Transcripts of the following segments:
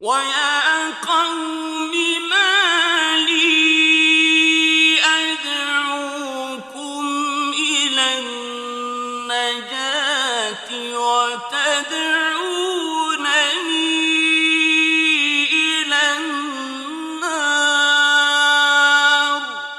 وَيَا قَوْمِ مَا لِي أَدْعُوكُمْ إِلَى النَّجَاةِ وَتَدْعُونَنِي إِلَى النَّارِ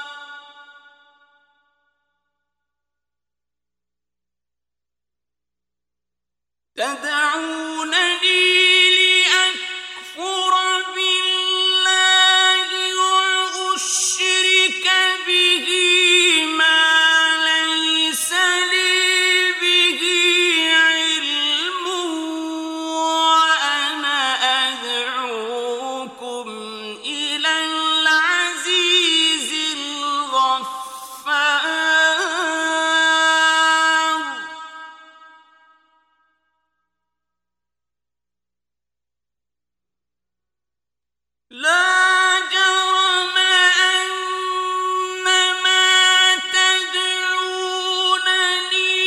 تَدْعُونَنِي لِأَكْفُرَ بِاللَّهِ وَأُشْرِكَ بِهِ مَا لَيْسَ لِي بِهِ عِلْمٌ وَأَنَا أَدْعُوكُمْ إِلَى الْعَزِيزِ الْغَفَّارِ لَا جَرَمَ أَنَّمَا تَدْعُونَنِي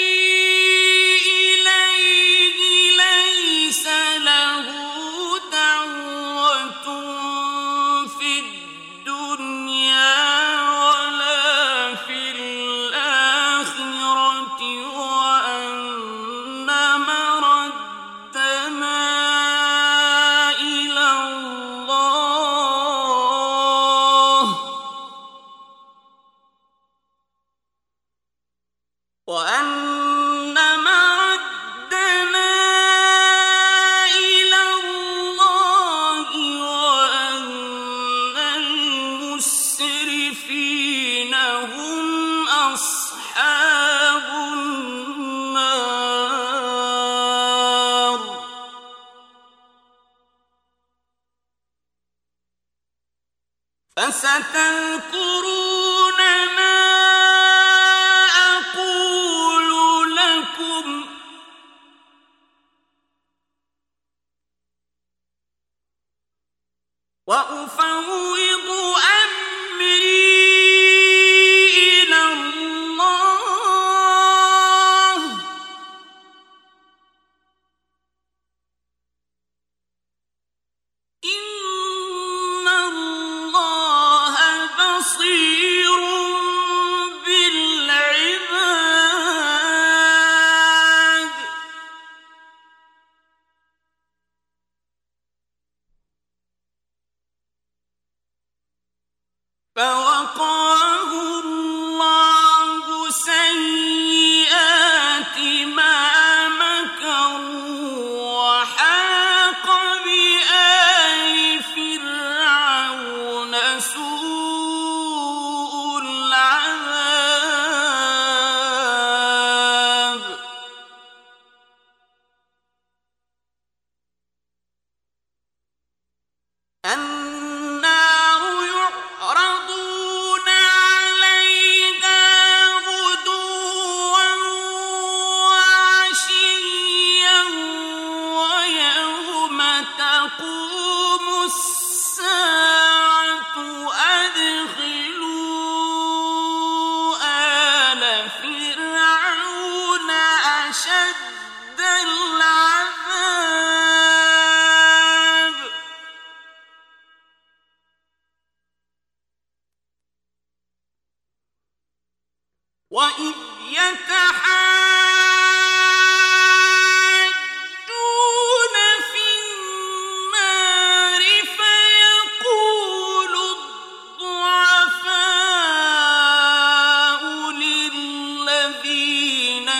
إِلَيْهِ لَيْسَ لَهُ دَعْوَةٌ فِي الدُّنْيَا وَلَا فِي الْآخِرَةِ وَأَنَّ مَرَدَّنَا إِلَى اللَّهِ وَأَنَّ الْمُسْرِفِينَ هُمْ أَصْحَابُ النَّارِ فَسَتَذْكُرُونَ مَا أَقُولُ لَكُمْ وَأُفَوِّضُ أَمْرِي إِلَى اللَّهِ إِنَّ اللَّهَ بَصِيرٌ بِالْعِبَادِ فَوَقَاهُ اللَّهُ سَيِّئَاتِ مَا مَكَرُوا وَحَاقَ بِآلِ فِرْعَوْنَ سُوءُ الْعَذَابِ النَّارُ يُعْرَضُونَ عَلَيْهَا غُدُوًّا وَعَشِيًّا وَيَوْمَ تَقُومُ السَّاعَةُ أَدْخِلُوا آلَ فِرْعَوْنَ أَشَدَّ الْعَذَابِ وَإِذْ يَتَحَاجُّونَ فِي النَّارِ فَيَقُولُ الضُّعَفَاءُ لِلَّذِينَ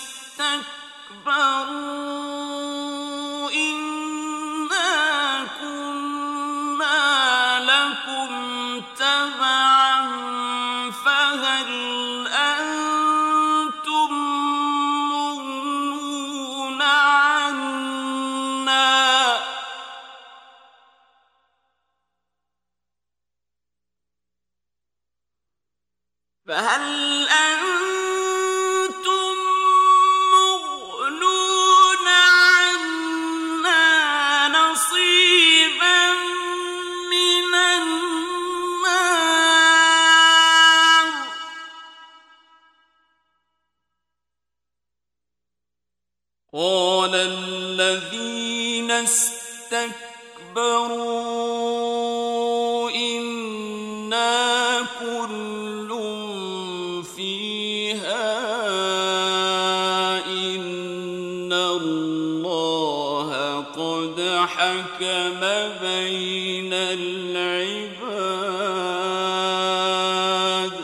اسْتَكْبَرُوا إِنَّا كُنَّا لَكُمْ تَبَعًا فَهَلْ أَنتُم مُّغْنُونَ عَنَّا نَصِيبًا مِّنَ النَّارِ قَالَ الَّذِينَ اسْتَكْبَرُوا اسْتَكْبَرُوا إِنَّا كُلٌّ فِيهَا إِنَّ اللَّهَ قَدْ حَكَمَ بَيْنَ الْعِبَادِ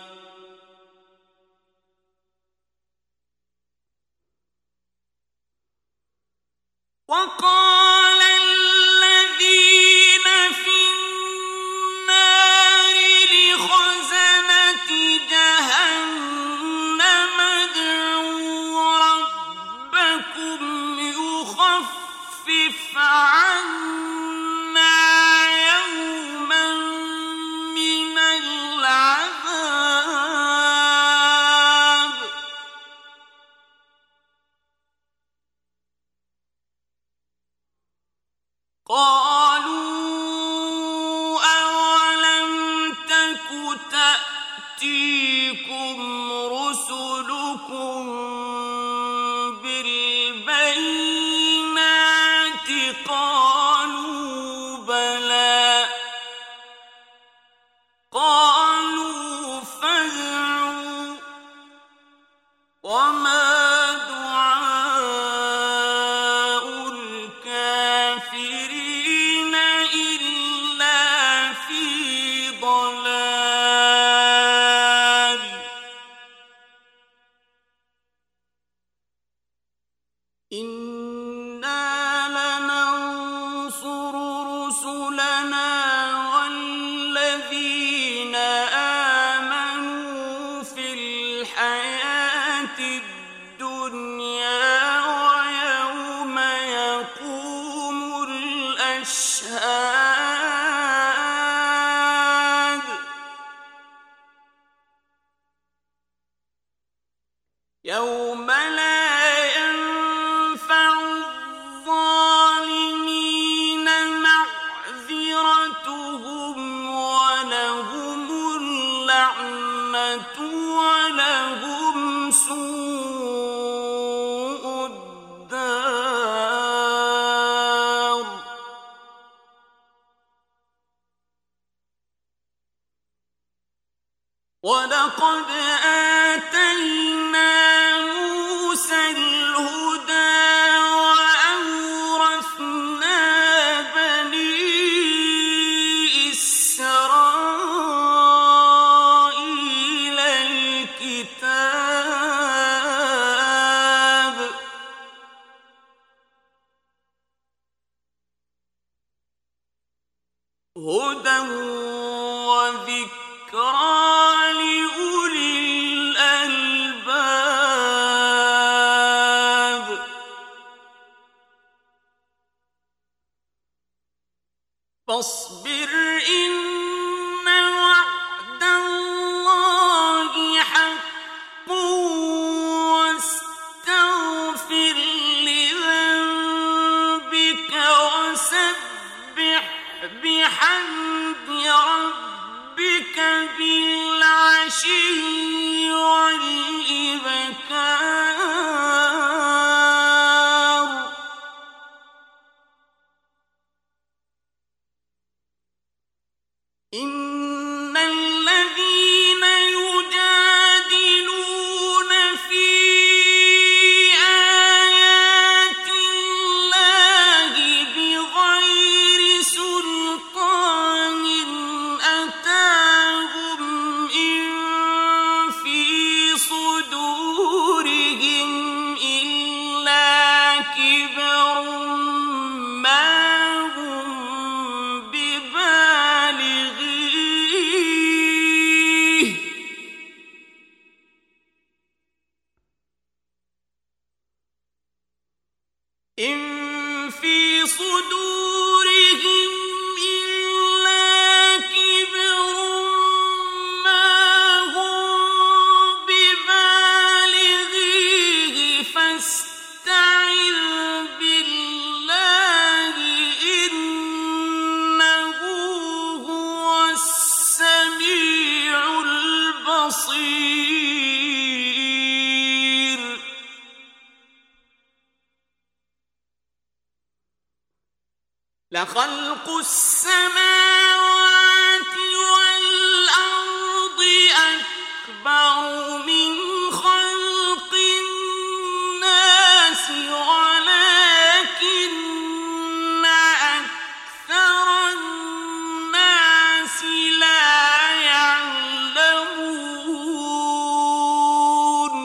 وَقَالَ الَّذِينَ فِي النَّارِ لِخَزَنَةِ جَهَنَّمَ ادْعُوا رَبَّكُمْ يُخَفِّفْ عَنَّا يَوْمًا مِّنَ الْعَذَابِ قَالُوا أَوَلَمْ تَكُ تَأْتِيكُمْ رُسُلُكُم بِالْبَيِّنَاتِ قَالُوا بَلَىٰ قَالُوا فَادْعُوا وَمَا دُعَاءُ الْكَافِرِينَ إِلَّا فِي ضَلَالٍ إِنَّا لَنَنصُرُ رُسُلَنَا وَالَّذِينَ آمَنُوا فِي الْحَيَاةِ الدُّنْيَا وَيَوْمَ يَقُومُ الْأَشْهَادُ يَوْمَ لَا يَنفَعُ الظَّالِمِينَ مَعْذِرَتُهُمْ وَلَهُمُ اللَّعْنَةُ وَلَهُمْ سُوءُ الدَّارِ وَلَقَدْ آتَيْنَا مُوسَى الْهُدَىٰ وَأَوْرَثْنَا بَنِي إِسْرَائِيلَ الْكِتَابَ هُدًى وَذِكْرَىٰ لِأُولِي الْأَلْبَابِ فاصبر إن وعد الله حق واستغفر لذنبك وسبح بحمد ربك بالعشي والإبكار إن الذين يجادلون في آيات الله بغير سلطان أتاهم إن في صدورهم لخلق السماوات والأرض أكبر من خلق الناس ولكن أكثر الناس لا يعلمون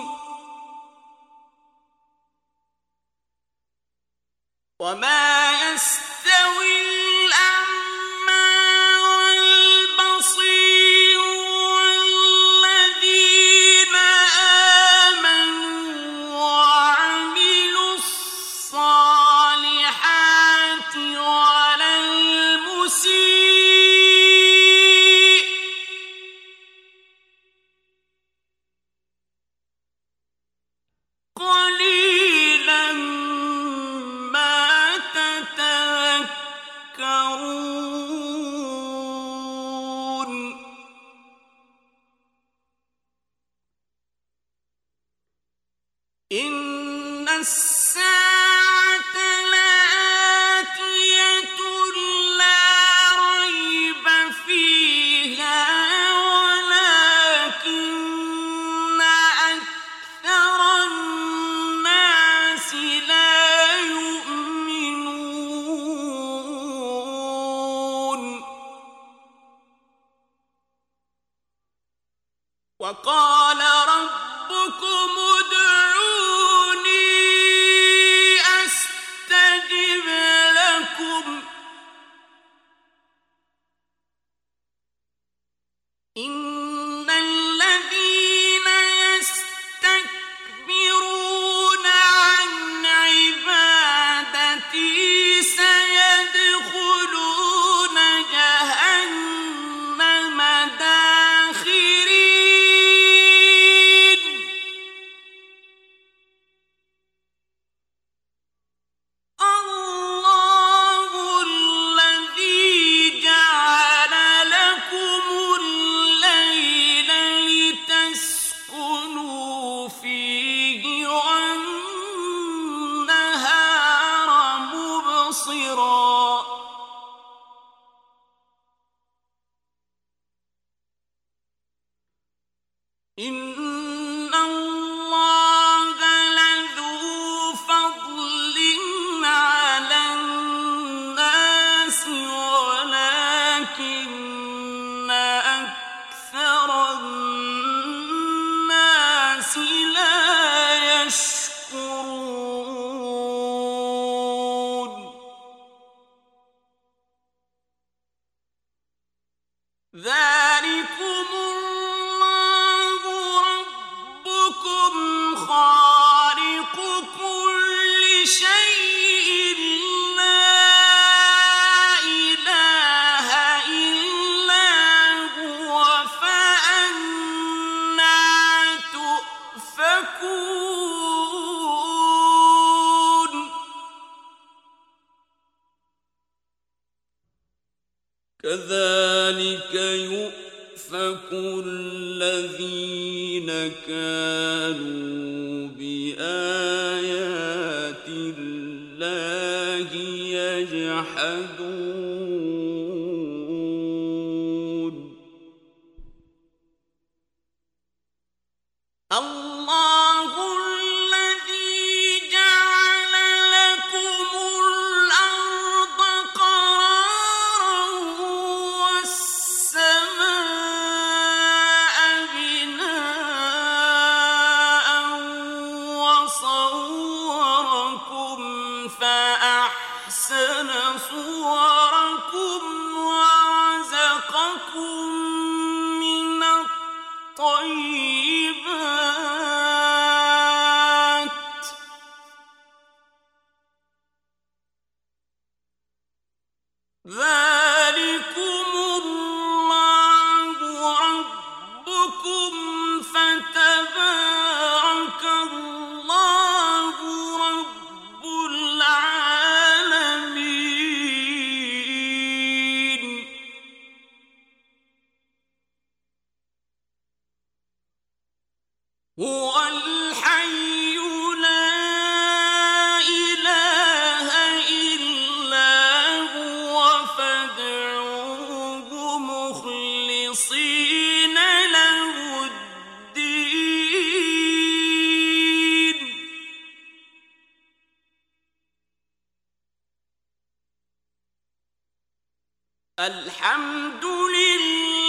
وما يستوي الأعمى والبصير والذين آمنوا وعملوا الصالحات ولا المسيء قليلا ما تتذكرون إن الساعة لآتية لا ريب فيها ولكن أكثر الناس لا يؤمنون وقال ربكم ادعوني أستجب لكم إن الذين يستكبرون عن عبادتي سيدخلون جهنم داخرين الله الذي جعل لكم الليل لتسكنوا فيه والنهار مبصرا إن الله لذو فضل على الناس ولكن أكثر الناس لا يشكرون ذلكم الله ربكم خالق كل شيء لا إله إلا هو فأنى تؤفكون كذلك يؤفك الذين كانوا بآيات الله يجحدون الله الذي جعل لكم الأرض قرارا والسماء بناء وصوركم فأحسن صوركم ورزقكم من الطيبات ذلكم الله ربكم فتبارك الله رب العالمين هو الحي لا إله إلا هو وادعوه مخلصين له الدين الحمد لله